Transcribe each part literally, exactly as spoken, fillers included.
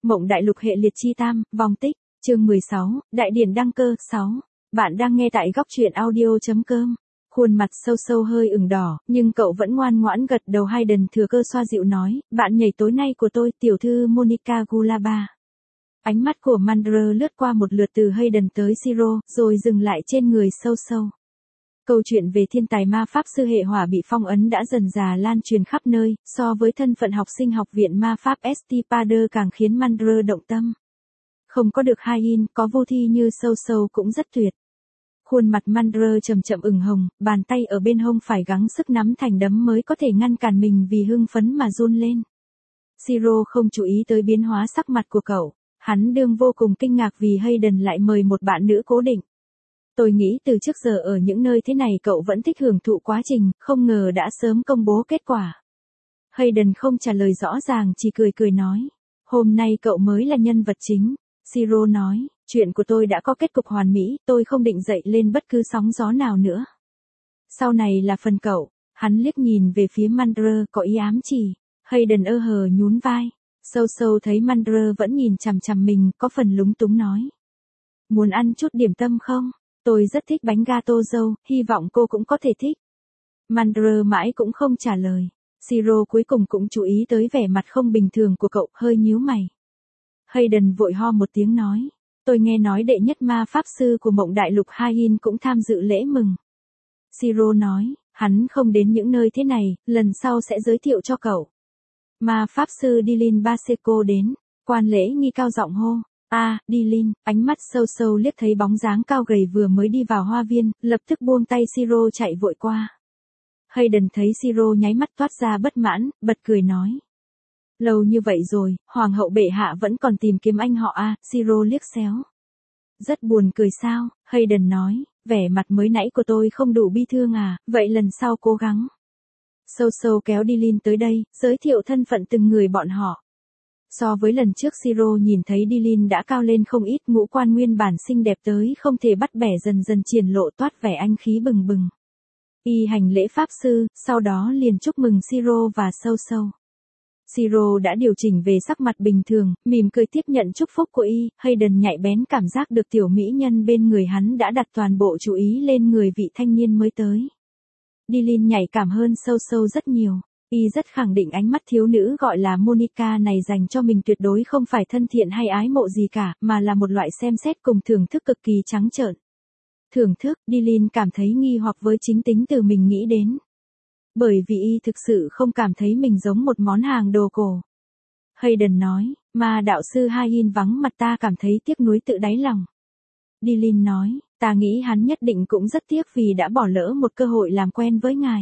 Mộng đại lục hệ liệt chi tam, vong tích, chương mười sáu, đại điển đăng cơ, sáu. Bạn đang nghe tại góc truyện audio.com. Khuôn mặt sâu sâu hơi ửng đỏ, nhưng cậu vẫn ngoan ngoãn gật đầu. Hayden thừa cơ xoa dịu nói, bạn nhảy tối nay của tôi, tiểu thư Monica Gulaba. Ánh mắt của Mandra lướt qua một lượt từ Hayden tới Siro, rồi dừng lại trên người sâu sâu. Câu chuyện về thiên tài ma pháp sư hệ hỏa bị phong ấn đã dần dà lan truyền khắp nơi, so với thân phận học sinh học viện ma pháp Estipader càng khiến Mandra động tâm. Không có được Hain, có vô thi như sâu sâu cũng rất tuyệt. Khuôn mặt Mandra chậm chậm ửng hồng, bàn tay ở bên hông phải gắng sức nắm thành đấm mới có thể ngăn cản mình vì hưng phấn mà run lên. Siro không chú ý tới biến hóa sắc mặt của cậu, hắn đương vô cùng kinh ngạc vì Hayden lại mời một bạn nữ cố định. Tôi nghĩ từ trước giờ ở những nơi thế này cậu vẫn thích hưởng thụ quá trình, không ngờ đã sớm công bố kết quả. Hayden không trả lời rõ ràng, chỉ cười cười nói. Hôm nay cậu mới là nhân vật chính. Siro nói, chuyện của tôi đã có kết cục hoàn mỹ, tôi không định dậy lên bất cứ sóng gió nào nữa. Sau này là phần cậu. Hắn liếc nhìn về phía Mandra có ý ám chỉ. Hayden ơ hờ nhún vai. Sâu sâu thấy Mandra vẫn nhìn chằm chằm mình, có phần lúng túng nói. Muốn ăn chút điểm tâm không? Tôi rất thích bánh gato dâu, hy vọng cô cũng có thể thích. Mandra mãi cũng không trả lời. Siro cuối cùng cũng chú ý tới vẻ mặt không bình thường của cậu, hơi nhíu mày. Hayden vội ho một tiếng nói. Tôi nghe nói đệ nhất ma pháp sư của mộng đại lục Hain cũng tham dự lễ mừng. Siro nói, hắn không đến những nơi thế này, lần sau sẽ giới thiệu cho cậu. Ma pháp sư Dylan Baseco đến, quan lễ nghi cao giọng hô. A, à, Dylan, ánh mắt sâu sâu liếc thấy bóng dáng cao gầy vừa mới đi vào hoa viên, lập tức buông tay Siro chạy vội qua. Hayden thấy Siro nháy mắt toát ra bất mãn, bật cười nói. Lâu như vậy rồi, hoàng hậu bệ hạ vẫn còn tìm kiếm anh họ a, Siro liếc xéo. Rất buồn cười sao, Hayden nói, vẻ mặt mới nãy của tôi không đủ bi thương à, vậy lần sau cố gắng. Sâu sâu kéo Dylan tới đây, giới thiệu thân phận từng người bọn họ. So với lần trước Siro nhìn thấy Dylan đã cao lên không ít, ngũ quan nguyên bản xinh đẹp tới không thể bắt bẻ dần dần triển lộ toát vẻ anh khí bừng bừng. Y hành lễ pháp sư, sau đó liền chúc mừng Siro và sâu sâu. Siro đã điều chỉnh về sắc mặt bình thường, mỉm cười tiếp nhận chúc phúc của Y, Hayden nhạy bén cảm giác được tiểu mỹ nhân bên người hắn đã đặt toàn bộ chú ý lên người vị thanh niên mới tới. Dylan nhạy cảm hơn sâu sâu rất nhiều. Y rất khẳng định ánh mắt thiếu nữ gọi là Monica này dành cho mình tuyệt đối không phải thân thiện hay ái mộ gì cả, mà là một loại xem xét cùng thưởng thức cực kỳ trắng trợn. Thưởng thức, Dylan cảm thấy nghi hoặc với chính tính từ mình nghĩ đến. Bởi vì Y thực sự không cảm thấy mình giống một món hàng đồ cổ. Hayden nói, mà đạo sư Hain vắng mặt ta cảm thấy tiếc nuối tự đáy lòng. Dylan nói, ta nghĩ hắn nhất định cũng rất tiếc vì đã bỏ lỡ một cơ hội làm quen với ngài.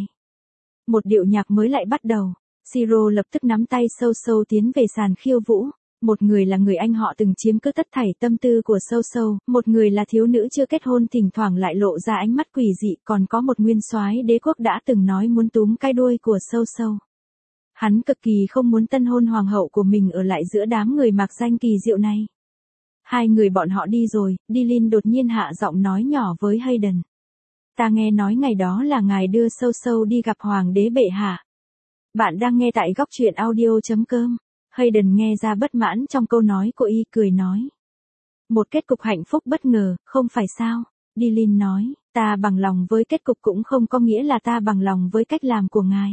Một điệu nhạc mới lại bắt đầu. Siro lập tức nắm tay sâu sâu tiến về sàn khiêu vũ. Một người là người anh họ từng chiếm cứ tất thảy tâm tư của sâu sâu, một người là thiếu nữ chưa kết hôn thỉnh thoảng lại lộ ra ánh mắt quỷ dị, còn có một nguyên soái đế quốc đã từng nói muốn túm cái đuôi của sâu sâu. Hắn cực kỳ không muốn tân hôn hoàng hậu của mình ở lại giữa đám người mặc danh kỳ diệu này. Hai người bọn họ đi rồi, Dylan đột nhiên hạ giọng nói nhỏ với Hayden. Ta nghe nói ngày đó là ngài đưa sâu sâu đi gặp hoàng đế bệ hạ. Bạn đang nghe tại góc truyện audio.com. Hayden nghe ra bất mãn trong câu nói của Y, cười nói. Một kết cục hạnh phúc bất ngờ, không phải sao? Dylan nói, ta bằng lòng với kết cục cũng không có nghĩa là ta bằng lòng với cách làm của ngài.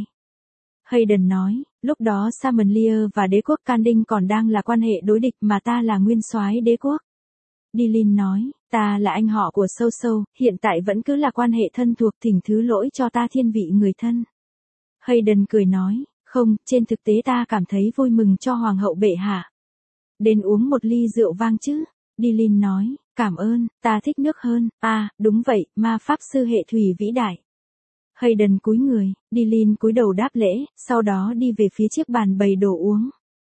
Hayden nói, lúc đó Samanlier và đế quốc Kanding còn đang là quan hệ đối địch mà ta là nguyên soái đế quốc. Dylan nói, ta là anh họ của sâu sâu, hiện tại vẫn cứ là quan hệ thân thuộc, thỉnh thứ lỗi cho ta thiên vị người thân. Hayden cười nói, không, trên thực tế ta cảm thấy vui mừng cho hoàng hậu bệ hạ. Đến uống một ly rượu vang chứ. Dylan nói, cảm ơn, ta thích nước hơn, à, đúng vậy, ma pháp sư hệ thủy vĩ đại. Hayden cúi người, Dylan cúi đầu đáp lễ, sau đó đi về phía chiếc bàn bày đồ uống.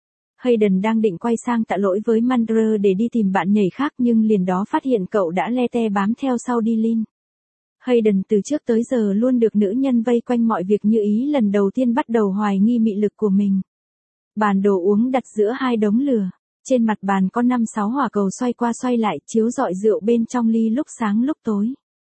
Hayden đang định quay sang tạ lỗi với Mandra để đi tìm bạn nhảy khác nhưng liền đó phát hiện cậu đã le te bám theo sau Dylan. Hayden từ trước tới giờ luôn được nữ nhân vây quanh mọi việc như ý, lần đầu tiên bắt đầu hoài nghi mị lực của mình. Bàn đồ uống đặt giữa hai đống lửa. Trên mặt bàn có năm sáu hỏa cầu xoay qua xoay lại, chiếu rọi rượu bên trong ly lúc sáng lúc tối.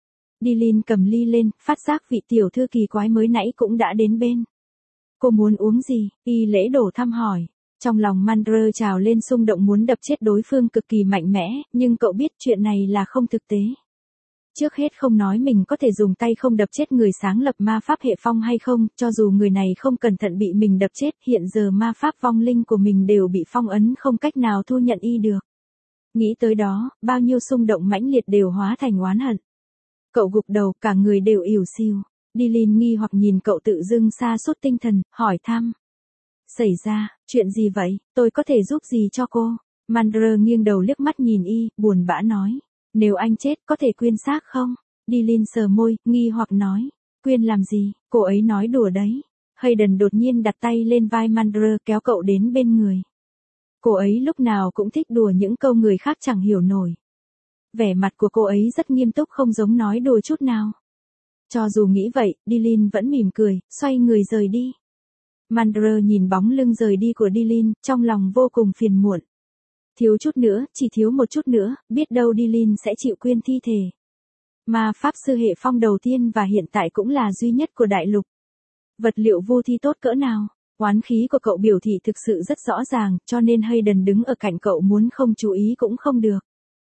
Dylan cầm ly lên, phát giác vị tiểu thư kỳ quái mới nãy cũng đã đến bên. Cô muốn uống gì? Y lễ đổ thăm hỏi. Trong lòng Mandler trào lên xung động muốn đập chết đối phương cực kỳ mạnh mẽ, nhưng cậu biết chuyện này là không thực tế. Trước hết không nói mình có thể dùng tay không đập chết người sáng lập ma pháp hệ phong hay không, cho dù người này không cẩn thận bị mình đập chết, hiện giờ ma pháp vong linh của mình đều bị phong ấn không cách nào thu nhận y được. Nghĩ tới đó, bao nhiêu xung động mãnh liệt đều hóa thành oán hận. Cậu gục đầu, cả người đều ỉu xìu. Dylan nghi hoặc nhìn cậu tự dưng sa sút tinh thần, hỏi thăm. Xảy ra, chuyện gì vậy, tôi có thể giúp gì cho cô? Mandler nghiêng đầu liếc mắt nhìn y, buồn bã nói. Nếu anh chết, có thể quyên xác không? Dylan sờ môi, nghi hoặc nói. Quyên làm gì, cô ấy nói đùa đấy. Hayden đột nhiên đặt tay lên vai Mandler kéo cậu đến bên người. Cô ấy lúc nào cũng thích đùa những câu người khác chẳng hiểu nổi. Vẻ mặt của cô ấy rất nghiêm túc không giống nói đùa chút nào. Cho dù nghĩ vậy, Dylan vẫn mỉm cười, xoay người rời đi. Mandler nhìn bóng lưng rời đi của Dylan, trong lòng vô cùng phiền muộn. Thiếu chút nữa, chỉ thiếu một chút nữa, biết đâu Dylan sẽ chịu quyên thi thể. Ma pháp sư hệ phong đầu tiên và hiện tại cũng là duy nhất của đại lục. Vật liệu vô thi tốt cỡ nào? Oán khí của cậu biểu thị thực sự rất rõ ràng, cho nên Hayden đứng ở cạnh cậu muốn không chú ý cũng không được.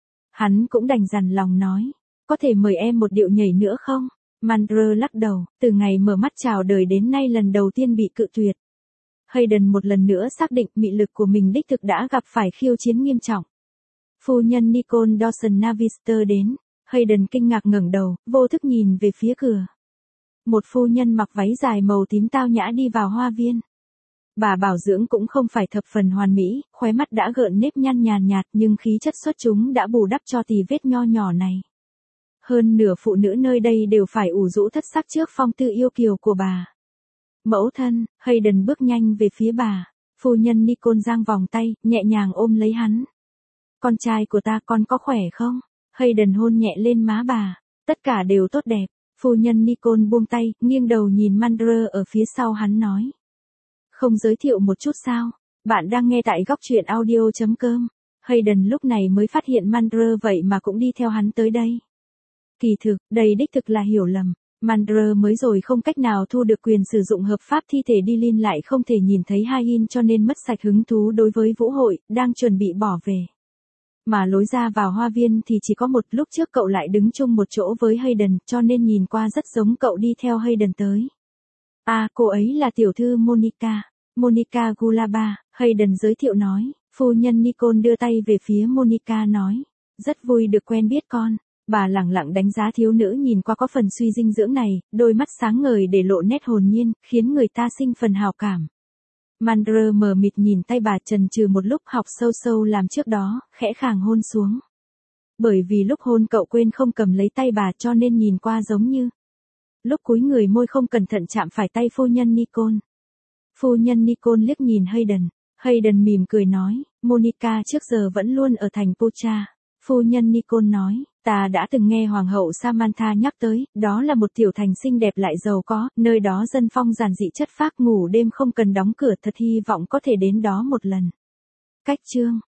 Hắn cũng đành dằn lòng nói, có thể mời em một điệu nhảy nữa không? Mandler lắc đầu, từ ngày mở mắt chào đời đến nay lần đầu tiên bị cự tuyệt. Hayden một lần nữa xác định mị lực của mình đích thực đã gặp phải khiêu chiến nghiêm trọng. Phu nhân Nicole Dawson Navister đến, Hayden kinh ngạc ngẩng đầu, vô thức nhìn về phía cửa. Một phu nhân mặc váy dài màu tím tao nhã đi vào hoa viên. Bà bảo dưỡng cũng không phải thập phần hoàn mỹ, khóe mắt đã gợn nếp nhăn nhàn nhạt nhưng khí chất xuất chúng đã bù đắp cho tì vết nho nhỏ này. Hơn nửa phụ nữ nơi đây đều phải ủ rũ thất sắc trước phong tư yêu kiều của bà. Mẫu thân, Hayden bước nhanh về phía bà. Phu nhân Nicole giang vòng tay, nhẹ nhàng ôm lấy hắn. Con trai của ta, con có khỏe không? Hayden hôn nhẹ lên má bà. Tất cả đều tốt đẹp. Phu nhân Nicole buông tay, nghiêng đầu nhìn Mandler ở phía sau hắn nói. Không giới thiệu một chút sao? Bạn đang nghe tại góc truyện audio chấm com. Hayden lúc này mới phát hiện Mandler vậy mà cũng đi theo hắn tới đây. Kỳ thực, đây đích thực là hiểu lầm. Mandler mới rồi không cách nào thu được quyền sử dụng hợp pháp thi thể Dylan lại không thể nhìn thấy Hain cho nên mất sạch hứng thú đối với vũ hội, đang chuẩn bị bỏ về. Mà lối ra vào hoa viên thì chỉ có một, lúc trước cậu lại đứng chung một chỗ với Hayden cho nên nhìn qua rất giống cậu đi theo Hayden tới. À, cô ấy là tiểu thư Monica, Monica Gulaba, Hayden giới thiệu nói. Phu nhân Nicole đưa tay về phía Monica nói. Rất vui được quen biết con. Bà lẳng lặng đánh giá thiếu nữ nhìn qua có phần suy dinh dưỡng này, đôi mắt sáng ngời để lộ nét hồn nhiên, khiến người ta sinh phần hào cảm. Mandler mờ mịt nhìn tay bà chần chừ một lúc học sâu sâu làm trước đó, khẽ khàng hôn xuống. Bởi vì lúc hôn cậu quên không cầm lấy tay bà cho nên nhìn qua giống như. Lúc cúi người môi không cẩn thận chạm phải tay phu nhân Nicole. Phu nhân Nicole liếc nhìn Hayden. Hayden mỉm cười nói, Monica trước giờ vẫn luôn ở thành Pocha. Phu nhân Nicole nói, ta đã từng nghe Hoàng hậu Samantha nhắc tới, đó là một tiểu thành xinh đẹp lại giàu có, nơi đó dân phong giản dị chất phác ngủ đêm không cần đóng cửa, thật hy vọng có thể đến đó một lần. Cách chương